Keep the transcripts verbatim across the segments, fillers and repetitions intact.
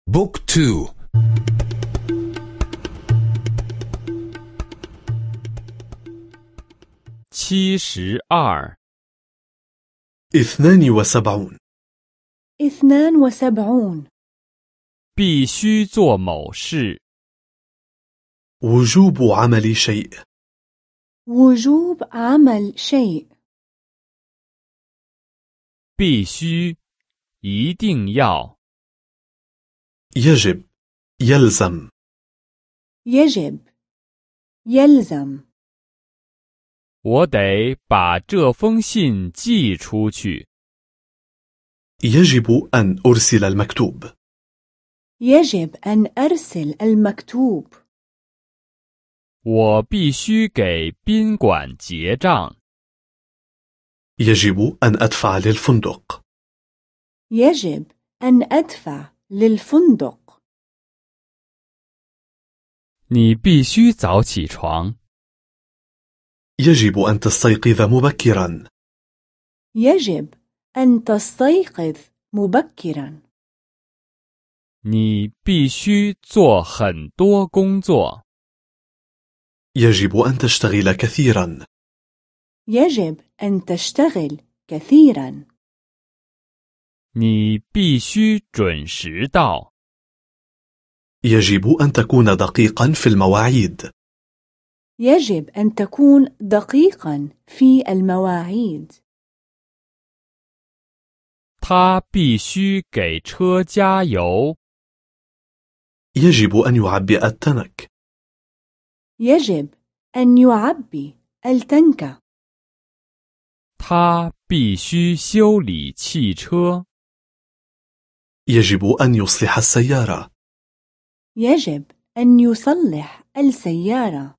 بوك تو. 七十二. اثنان وسبعون. اثنان وسبعون. 必须做某事. وجوب عمل شيء. وجوب عمل شيء. 必须，一定要. يجب. يلزم. يجب. يلزم. 我得把这封信寄出去. يجب أن أرسل المكتوب. يجب أن أرسل المكتوب. 我必须给宾馆结账. يجب أن أدفع للفندق. يجب أن أدفع للفندق. 你必须早起床. يجب أن تستيقظ مبكرا. يجب أن تستيقظ مبكرا. 你必须做很多工作. يجب أن تشتغل كثيرا. يجب أن تشتغل كثيرا. 你必须准时到. يجب أن تكون دقيقا في المواعيد. يجب أن تكون دقيقا في المواعيد. 他必须给车加油. يجب أن يعبئ التنك. يجب أن يعبي التنك. 他必须修理汽车. يجب أن يصلح السيارة. يجب أن يصلح السيارة.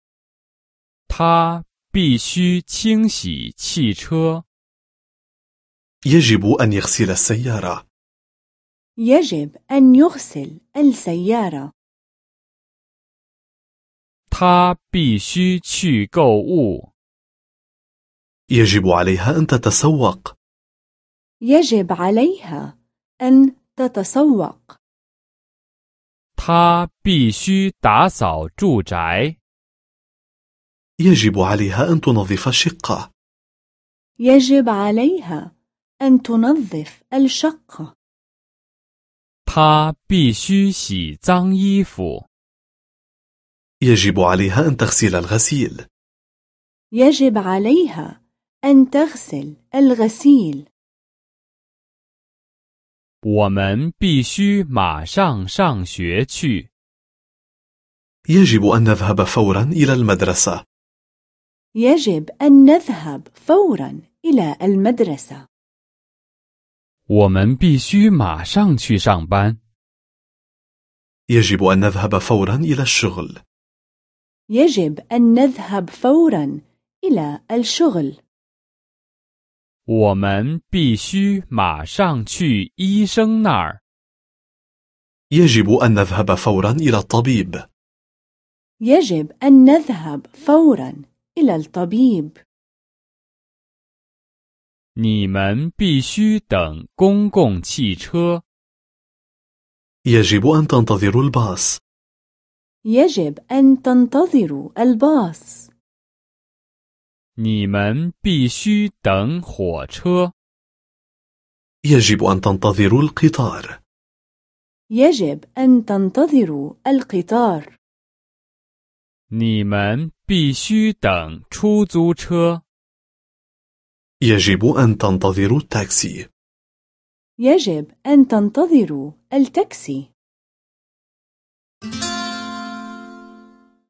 他必须清洗汽车. يجب أن يغسل السيارة. يجب أن يغسل السيارة. 他必须去购物. يجب عليها أن تتسوق. يجب عليها أن تتسوق. 他必须打扫住宅. يجب عليها أن تنظف الشقة. يجب عليها أن تنظف الشقة. 他必须洗脏衣服. يجب عليها أن تغسل الغسيل. يجب عليها أن تغسل الغسيل. 我们必须马上上学去. يجب أن نذهب فورا إلى المدرسة. يجب أن نذهب فورا إلى المدرسة. 我们必须马上去上班. يجب أن نذهب فورا إلى الشغل. يجب أن نذهب فورا إلى الشغل. 我们必须马上去医生那儿. يجب أن نذهب فورا إلى الطبيب. يجب أن نذهب فورا إلى الطبيب. 你们必须等公共汽车. يجب أن تنتظروا الباص. يجب أن تنتظروا الباص. 你们必须等火车. يجب أن تنتظروا القطار. يجب أن تنتظروا القطار. 你们必须等出租车. يجب أن تنتظروا التاكسي. يجب أن تنتظروا التاكسي.